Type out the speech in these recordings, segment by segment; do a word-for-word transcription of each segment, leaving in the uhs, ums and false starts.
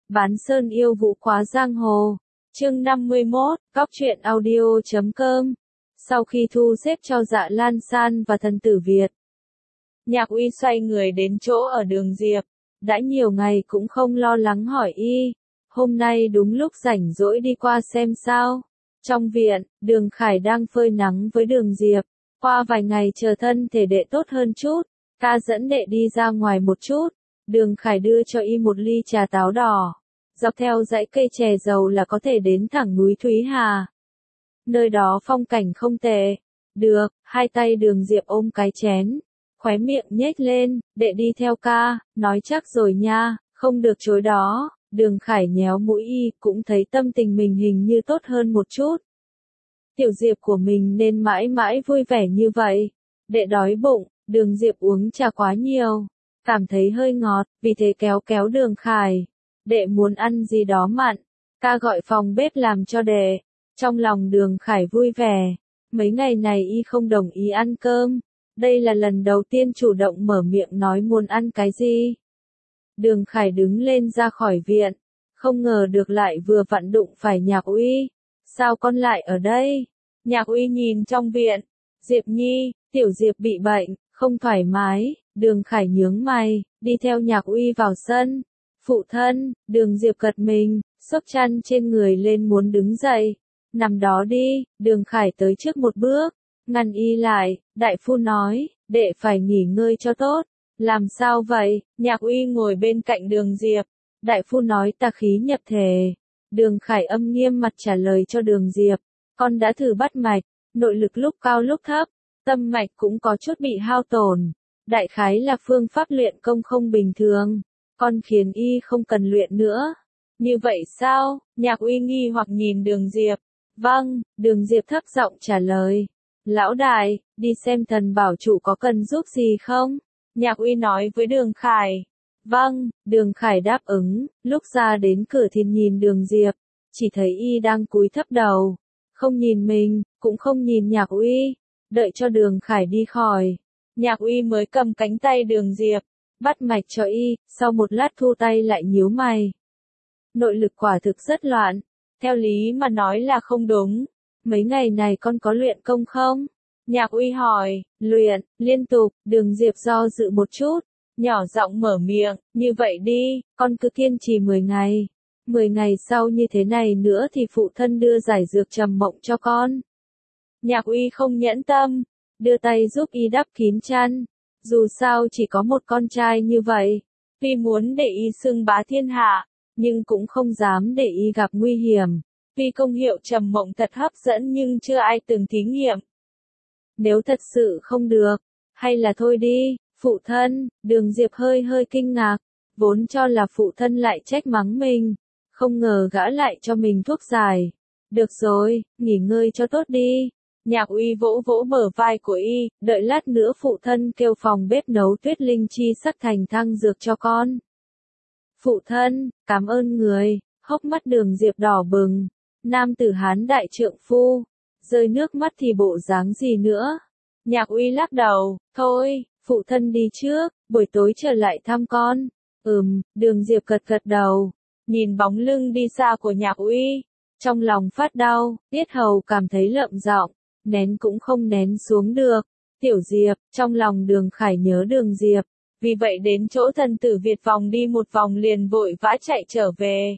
Bán sơn yêu vũ khóa giang hồ. Chương năm mươi mốt, Cóc truyện audio chấm com. Sau khi thu xếp cho Dạ Lan San và thần tử Việt, Nhạc Uy xoay người đến chỗ ở Đường Diệp. Đã nhiều ngày cũng không lo lắng hỏi y. Hôm nay đúng lúc rảnh rỗi đi qua xem sao. Trong viện, Đường Khải đang phơi nắng với Đường Diệp. Qua vài ngày chờ thân thể đệ tốt hơn chút, ca dẫn đệ đi ra ngoài một chút. Đường Khải đưa cho y một ly trà táo đỏ. Dọc theo dãy cây chè dầu là có thể đến thẳng núi Thúy Hà. Nơi đó phong cảnh không tệ. Được, hai tay Đường Diệp ôm cái chén, khóe miệng nhếch lên, đệ đi theo ca, nói chắc rồi nha, không được chối đó. Đường Khải nhéo mũi y, cũng thấy tâm tình mình hình như tốt hơn một chút. Tiểu Diệp của mình nên mãi mãi vui vẻ như vậy. Đệ đói bụng, Đường Diệp uống trà quá nhiều, cảm thấy hơi ngọt, vì thế kéo kéo Đường Khải. Đệ muốn ăn gì đó mặn, ca gọi phòng bếp làm cho đệ. Trong lòng Đường Khải vui vẻ, mấy ngày này y không đồng ý ăn cơm. Đây là lần đầu tiên chủ động mở miệng nói muốn ăn cái gì. Đường Khải đứng lên ra khỏi viện, không ngờ được lại vừa vặn đụng phải Nhạc Uy. Sao con lại ở đây? Nhạc Uy nhìn trong viện. Diệp Nhi, Tiểu Diệp bị bệnh, không thoải mái. Đường Khải nhướng mày, đi theo Nhạc Uy vào sân. Phụ thân, Đường Diệp gật mình, xốc chăn trên người lên muốn đứng dậy. Nằm đó đi. Đường Khải tới trước một bước, ngăn y lại. Đại phu nói, đệ phải nghỉ ngơi cho tốt. Làm sao vậy? Nhạc Uy ngồi bên cạnh Đường Diệp. Đại phu nói tà khí nhập thể. Đường Khải âm nghiêm mặt trả lời cho Đường Diệp. Con đã thử bắt mạch, nội lực lúc cao lúc thấp, tâm mạch cũng có chút bị hao tổn. Đại khái là phương pháp luyện công không bình thường. Con khiến y không cần luyện nữa. Như vậy sao? Nhạc Uy nghi hoặc nhìn Đường Diệp. Vâng, Đường Diệp thấp giọng trả lời. Lão đại, đi xem thần bảo chủ có cần giúp gì không? Nhạc Uy nói với Đường Khải. Vâng, Đường Khải đáp ứng. Lúc ra đến cửa thì nhìn Đường Diệp, chỉ thấy y đang cúi thấp đầu, không nhìn mình, cũng không nhìn Nhạc Uy. Đợi cho Đường Khải đi khỏi, Nhạc Uy mới cầm cánh tay Đường Diệp, bắt mạch cho y. Sau một lát thu tay lại nhíu mày. Nội lực quả thực rất loạn. Theo lý mà nói là không đúng. Mấy ngày này con có luyện công không? Nhạc Uy hỏi. Luyện, liên tục. Đường Diệp do dự một chút, nhỏ giọng mở miệng. Như vậy đi, con cứ kiên trì mười ngày. mười ngày sau như thế này nữa thì phụ thân đưa giải dược trầm mộng cho con. Nhạc Uy không nhẫn tâm, đưa tay giúp y đắp kín chăn. Dù sao chỉ có một con trai như vậy, tuy muốn để y xưng bá thiên hạ, nhưng cũng không dám để y gặp nguy hiểm. Tuy công hiệu trầm mộng thật hấp dẫn nhưng chưa ai từng thí nghiệm. Nếu thật sự không được, hay là thôi đi, phụ thân. Đường Diệp hơi hơi kinh ngạc, vốn cho là phụ thân lại trách mắng mình, không ngờ gã lại cho mình thuốc giải. Được rồi, nghỉ ngơi cho tốt đi. Nhạc Uy vỗ vỗ bờ vai của y, đợi lát nữa phụ thân kêu phòng bếp nấu tuyết linh chi sắc thành thăng dược cho con. Phụ thân, cảm ơn người. Hốc mắt Đường Diệp đỏ bừng. Nam tử Hán đại trượng phu, rơi nước mắt thì bộ dáng gì nữa. Nhạc Uy lắc đầu. Thôi, phụ thân đi trước, buổi tối trở lại thăm con. Ừm. Đường Diệp gật gật đầu, nhìn bóng lưng đi xa của Nhạc Uy, trong lòng phát đau, tiết hầu cảm thấy lợm giọng, nén cũng không nén xuống được. Tiểu Diệp, trong lòng Đường Khải nhớ Đường Diệp, vì vậy đến chỗ thần tử Việt vòng đi một vòng liền vội vã chạy trở về.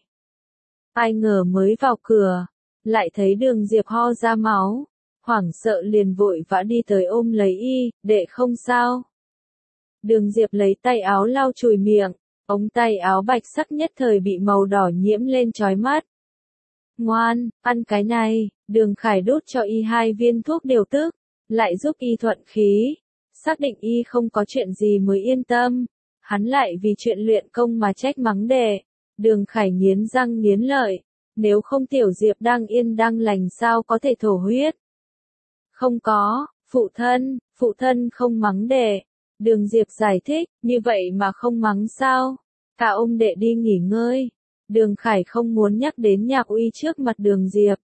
Ai ngờ mới vào cửa, lại thấy Đường Diệp ho ra máu, hoảng sợ liền vội vã đi tới ôm lấy y. Đệ không sao? Đường Diệp lấy tay áo lau chùi miệng, ống tay áo bạch sắc nhất thời bị màu đỏ nhiễm lên chói mắt. Ngoan, ăn cái này. Đường Khải đút cho y hai viên thuốc điều tức, lại giúp y thuận khí, xác định y không có chuyện gì mới yên tâm. Hắn lại vì chuyện luyện công mà trách mắng đệ. Đường Khải nghiến răng nghiến lợi, nếu không Tiểu Diệp đang yên đang lành sao có thể thổ huyết. Không có, phụ thân, phụ thân không mắng đệ. Đường Diệp giải thích, như vậy mà không mắng sao? Cả ôm đệ đi nghỉ ngơi. Đường Khải không muốn nhắc đến Nhạc Uy trước mặt Đường Diệp.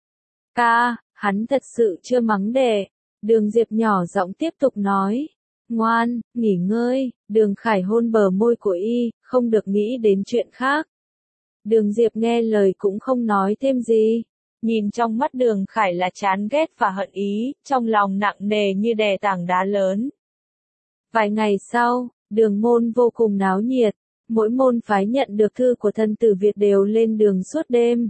Ca, hắn thật sự chưa mắng đệ. Đường Diệp nhỏ giọng tiếp tục nói. Ngoan, nghỉ ngơi. Đường Khải hôn bờ môi của y, không được nghĩ đến chuyện khác. Đường Diệp nghe lời cũng không nói thêm gì. Nhìn trong mắt Đường Khải là chán ghét và hận ý, trong lòng nặng nề như đè tảng đá lớn. Vài ngày sau, Đường môn vô cùng náo nhiệt, mỗi môn phái nhận được thư của thân tử Việt đều lên đường suốt đêm.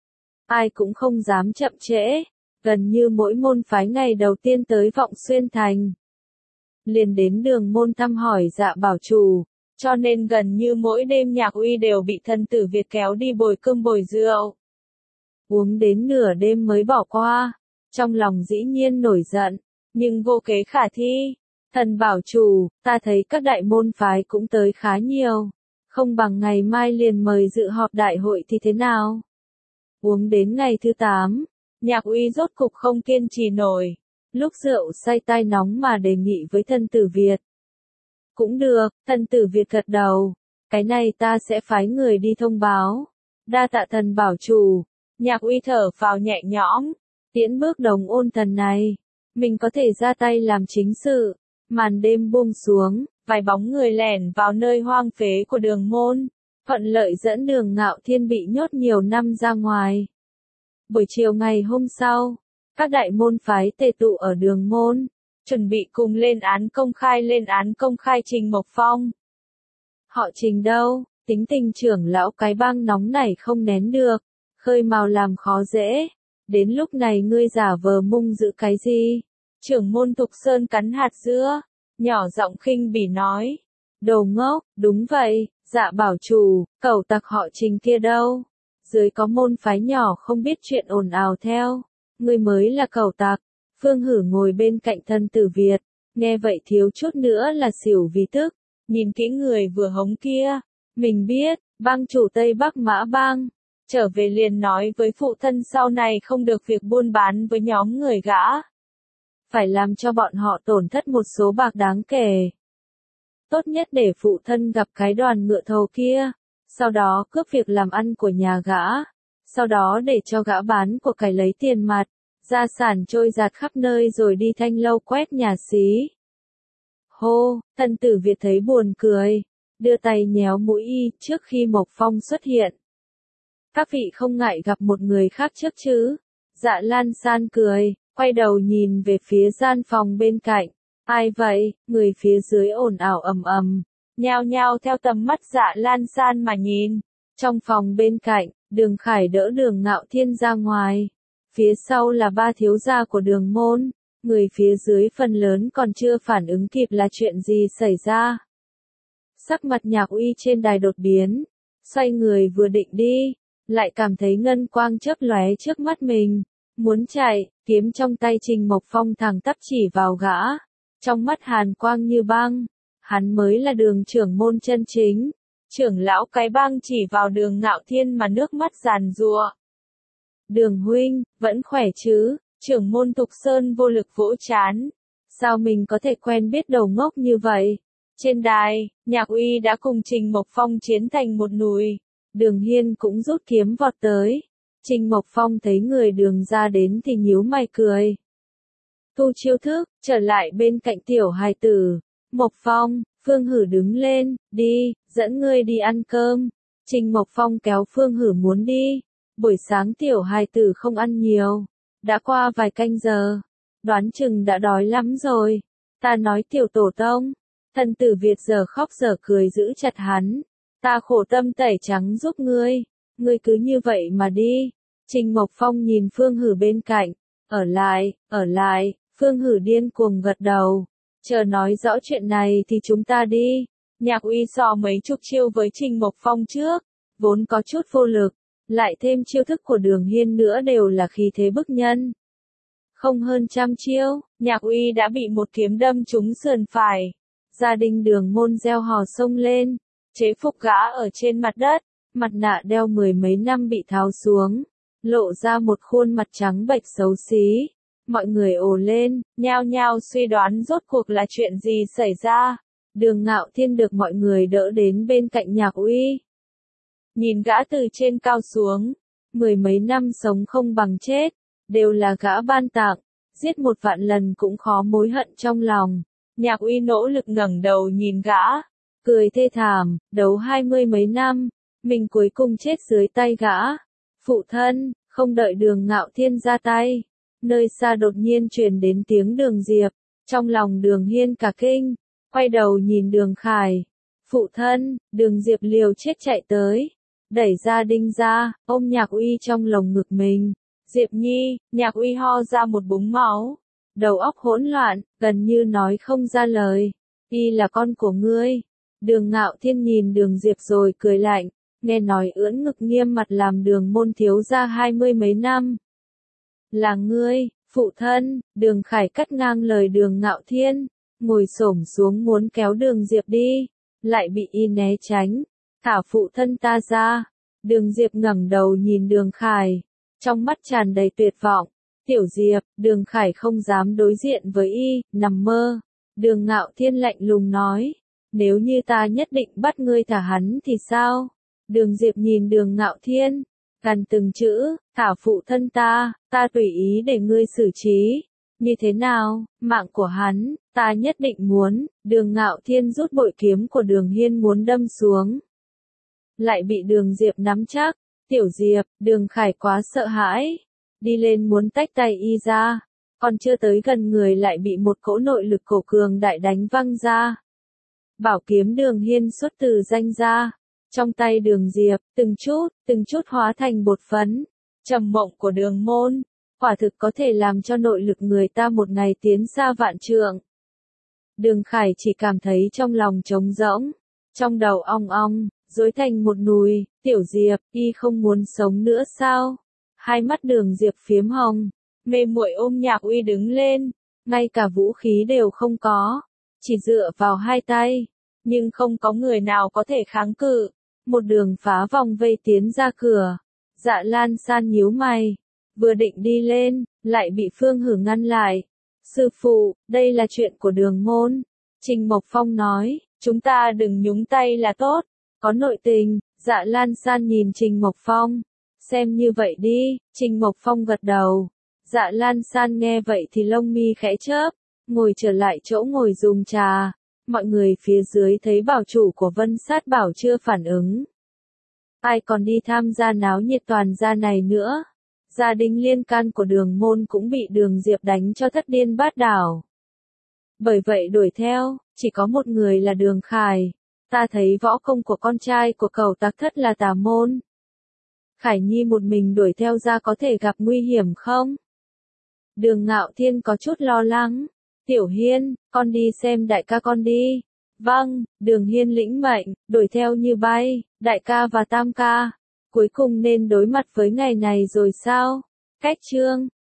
Ai cũng không dám chậm trễ, gần như mỗi môn phái ngày đầu tiên tới Vọng Xuyên Thành. Liền đến Đường môn thăm hỏi Dạ Bảo Chủ, cho nên gần như mỗi đêm Nhạc Uy đều bị thân tử Việt kéo đi bồi cơm bồi rượu. Uống đến nửa đêm mới bỏ qua, trong lòng dĩ nhiên nổi giận, nhưng vô kế khả thi. Thần Bảo Chủ, ta thấy các đại môn phái cũng tới khá nhiều, không bằng ngày mai liền mời dự họp đại hội thì thế nào? Uống đến ngày thứ tám, Nhạc Uy rốt cục không kiên trì nổi, lúc rượu say tai nóng mà đề nghị với thân tử Việt. Cũng được, thân tử Việt gật đầu, cái này ta sẽ phái người đi thông báo. Đa tạ Thần Bảo Chủ. Nhạc Uy thở phào nhẹ nhõm, tiễn bước Đồng Ôn Thần này, mình có thể ra tay làm chính sự. Màn đêm buông xuống, vài bóng người lẻn vào nơi hoang phế của Đường môn, thuận lợi dẫn Đường Ngạo Thiên bị nhốt nhiều năm ra ngoài. Buổi chiều ngày hôm sau, các đại môn phái tề tụ ở Đường môn, chuẩn bị cùng lên án công khai lên án công khai Trình Mộc Phong. Họ Trình đâu, tính tình trưởng lão cái bang nóng này không nén được, khơi mào làm khó dễ, đến lúc này ngươi giả vờ mung giữ cái gì? Trưởng môn Thục Sơn cắn hạt dưa, nhỏ giọng khinh bỉ nói. Đồ ngốc, đúng vậy, Dạ Bảo Chủ, cẩu tặc họ Trình kia đâu? Dưới có môn phái nhỏ không biết chuyện ồn ào theo, ngươi mới là cẩu tặc. Phương Hử ngồi bên cạnh thân tử Việt, nghe vậy thiếu chút nữa là xỉu vì tức, nhìn kỹ người vừa hống kia, mình biết, bang chủ Tây Bắc Mã Bang, trở về liền nói với phụ thân sau này không được việc buôn bán với nhóm người gã. Phải làm cho bọn họ tổn thất một số bạc đáng kể. Tốt nhất để phụ thân gặp cái đoàn ngựa thầu kia, sau đó cướp việc làm ăn của nhà gã, sau đó để cho gã bán của cải lấy tiền mặt, gia sản trôi giạt khắp nơi rồi đi thanh lâu quét nhà xí. Hô, thân tử Việt thấy buồn cười, đưa tay nhéo mũi y trước khi Mộc Phong xuất hiện. Các vị không ngại gặp một người khác trước chứ? Dạ Lan San cười, quay đầu nhìn về phía gian phòng bên cạnh. Ai vậy? Người phía dưới ồn ào ầm ầm, nhao nhao theo tầm mắt Dạ Lan San mà nhìn. Trong phòng bên cạnh, Đường Khải đỡ Đường Ngạo Thiên ra ngoài. Phía sau là ba thiếu gia của Đường môn, người phía dưới phần lớn còn chưa phản ứng kịp là chuyện gì xảy ra. Sắc mặt Nhạc Uy trên đài đột biến, xoay người vừa định đi, lại cảm thấy ngân quang chớp lóe trước mắt mình, muốn chạy, kiếm trong tay Trình Mộc Phong thẳng tắp chỉ vào gã, trong mắt hàn quang như băng, hắn mới là Đường trưởng môn chân chính. Trưởng lão cái bang chỉ vào Đường Ngạo Thiên mà nước mắt giàn giụa. Đường huynh, vẫn khỏe chứ? Trưởng môn Thục Sơn vô lực vỗ chán. Sao mình có thể quen biết đầu ngốc như vậy? Trên đài, Nhạc Uy đã cùng Trình Mộc Phong chiến thành một nùi. Đường Hiên cũng rút kiếm vọt tới. Trình Mộc Phong thấy người Đường ra đến thì nhíu mày cười. Thu chiêu thức, trở lại bên cạnh tiểu hài tử. Mộc Phong, Phương Hử đứng lên, đi, dẫn ngươi đi ăn cơm. Trình Mộc Phong kéo Phương Hử muốn đi. Buổi sáng tiểu hài tử không ăn nhiều. Đã qua vài canh giờ. Đoán chừng đã đói lắm rồi. Ta nói tiểu tổ tông. Thần tử Việt giờ khóc giờ cười giữ chặt hắn. Ta khổ tâm tẩy trắng giúp ngươi. Ngươi cứ như vậy mà đi. Trình Mộc Phong nhìn Phương Hử bên cạnh. Ở lại, ở lại. Phương Hử điên cuồng gật đầu. Chờ nói rõ chuyện này thì chúng ta đi. Nhạc Uy so mấy chục chiêu với Trình Mộc Phong trước. Vốn có chút vô lực. Lại thêm chiêu thức của Đường Hiên nữa đều là khí thế bức nhân. Không hơn trăm chiêu, Nhạc Uy đã bị một kiếm đâm trúng sườn phải. Gia đình Đường môn reo hò xông lên, chế phục gã ở trên mặt đất, mặt nạ đeo mười mấy năm bị tháo xuống, lộ ra một khuôn mặt trắng bệch xấu xí. Mọi người ồ lên, nhao nhao suy đoán rốt cuộc là chuyện gì xảy ra. Đường Ngạo Thiên được mọi người đỡ đến bên cạnh Nhạc Uy. Nhìn gã từ trên cao xuống, mười mấy năm sống không bằng chết, đều là gã ban tặng, giết một vạn lần cũng khó mối hận trong lòng. Nhạc Uy nỗ lực ngẩng đầu nhìn gã, cười thê thảm, đấu hai mươi mấy năm, mình cuối cùng chết dưới tay gã. Phụ thân, không đợi Đường Ngạo Thiên ra tay. Nơi xa đột nhiên truyền đến tiếng Đường Diệp, trong lòng Đường Hiên cả kinh, quay đầu nhìn Đường Khải. Phụ thân, Đường Diệp liều chết chạy tới, đẩy ra Đinh ra, ôm Nhạc Uy trong lồng ngực mình. Diệp Nhi, Nhạc Uy ho ra một búng máu, đầu óc hỗn loạn, gần như nói không ra lời. Y là con của ngươi. Đường Ngạo Thiên nhìn Đường Diệp rồi cười lạnh, nghe nói ưỡn ngực nghiêm mặt làm Đường môn thiếu gia hai mươi mấy năm. Là ngươi, phụ thân. Đường Khải cắt ngang lời Đường Ngạo Thiên, ngồi xổm xuống muốn kéo Đường Diệp đi, lại bị y né tránh. Thả phụ thân ta ra. Đường Diệp ngẩng đầu nhìn Đường Khải, trong mắt tràn đầy tuyệt vọng. Tiểu Diệp, Đường Khải không dám đối diện với y, nằm mơ. Đường Ngạo Thiên lạnh lùng nói, nếu như ta nhất định bắt ngươi thả hắn thì sao? Đường Diệp nhìn Đường Ngạo Thiên, gằn từng chữ, thả phụ thân ta, ta tùy ý để ngươi xử trí. Như thế nào, mạng của hắn, ta nhất định muốn. Đường Ngạo Thiên rút bội kiếm của Đường Hiên muốn đâm xuống, lại bị Đường Diệp nắm chắc. Tiểu Diệp, Đường Khải quá sợ hãi, đi lên muốn tách tay y ra, còn chưa tới gần người lại bị một cỗ nội lực cổ cường đại đánh văng ra. Bảo kiếm Đường Hiên xuất từ danh ra, trong tay Đường Diệp, từng chút, từng chút hóa thành bột phấn. Trầm mộng của Đường môn, quả thực có thể làm cho nội lực người ta một ngày tiến xa vạn trượng. Đường Khải chỉ cảm thấy trong lòng trống rỗng, trong đầu ong ong, rối thành một nùi. Tiểu Diệp, y không muốn sống nữa sao? Hai mắt Đường Diệp phiếm hồng, mê muội ôm Nhạc Uy đứng lên, ngay cả vũ khí đều không có, chỉ dựa vào hai tay, nhưng không có người nào có thể kháng cự. Một đường phá vòng vây tiến ra cửa. Dạ Lan San nhíu mày, vừa định đi lên, lại bị Phương Hử ngăn lại. Sư phụ, đây là chuyện của Đường môn. Trình Mộc Phong nói, chúng ta đừng nhúng tay là tốt. Có nội tình. Dạ Lan San nhìn Trình Mộc Phong, xem như vậy đi. Trình Mộc Phong gật đầu. Dạ Lan San nghe vậy thì lông mi khẽ chớp, ngồi trở lại chỗ ngồi dùng trà. Mọi người phía dưới thấy bảo chủ của Vân Sát Bảo chưa phản ứng, ai còn đi tham gia náo nhiệt toàn gia này nữa. Gia đình liên can của Đường môn cũng bị Đường Diệp đánh cho thất điên bát đảo. Bởi vậy đuổi theo, chỉ có một người là Đường Khải. Ta thấy võ công của con trai của cậu tặc thất là tà môn. Khải Nhi một mình đuổi theo ra có thể gặp nguy hiểm không? Đường Ngạo Thiên có chút lo lắng. Tiểu Hiên, con đi xem đại ca con đi. Vâng, Đường Hiên lĩnh mệnh, đuổi theo như bay. Đại ca và tam ca, cuối cùng nên đối mặt với ngày này rồi sao? Cách chương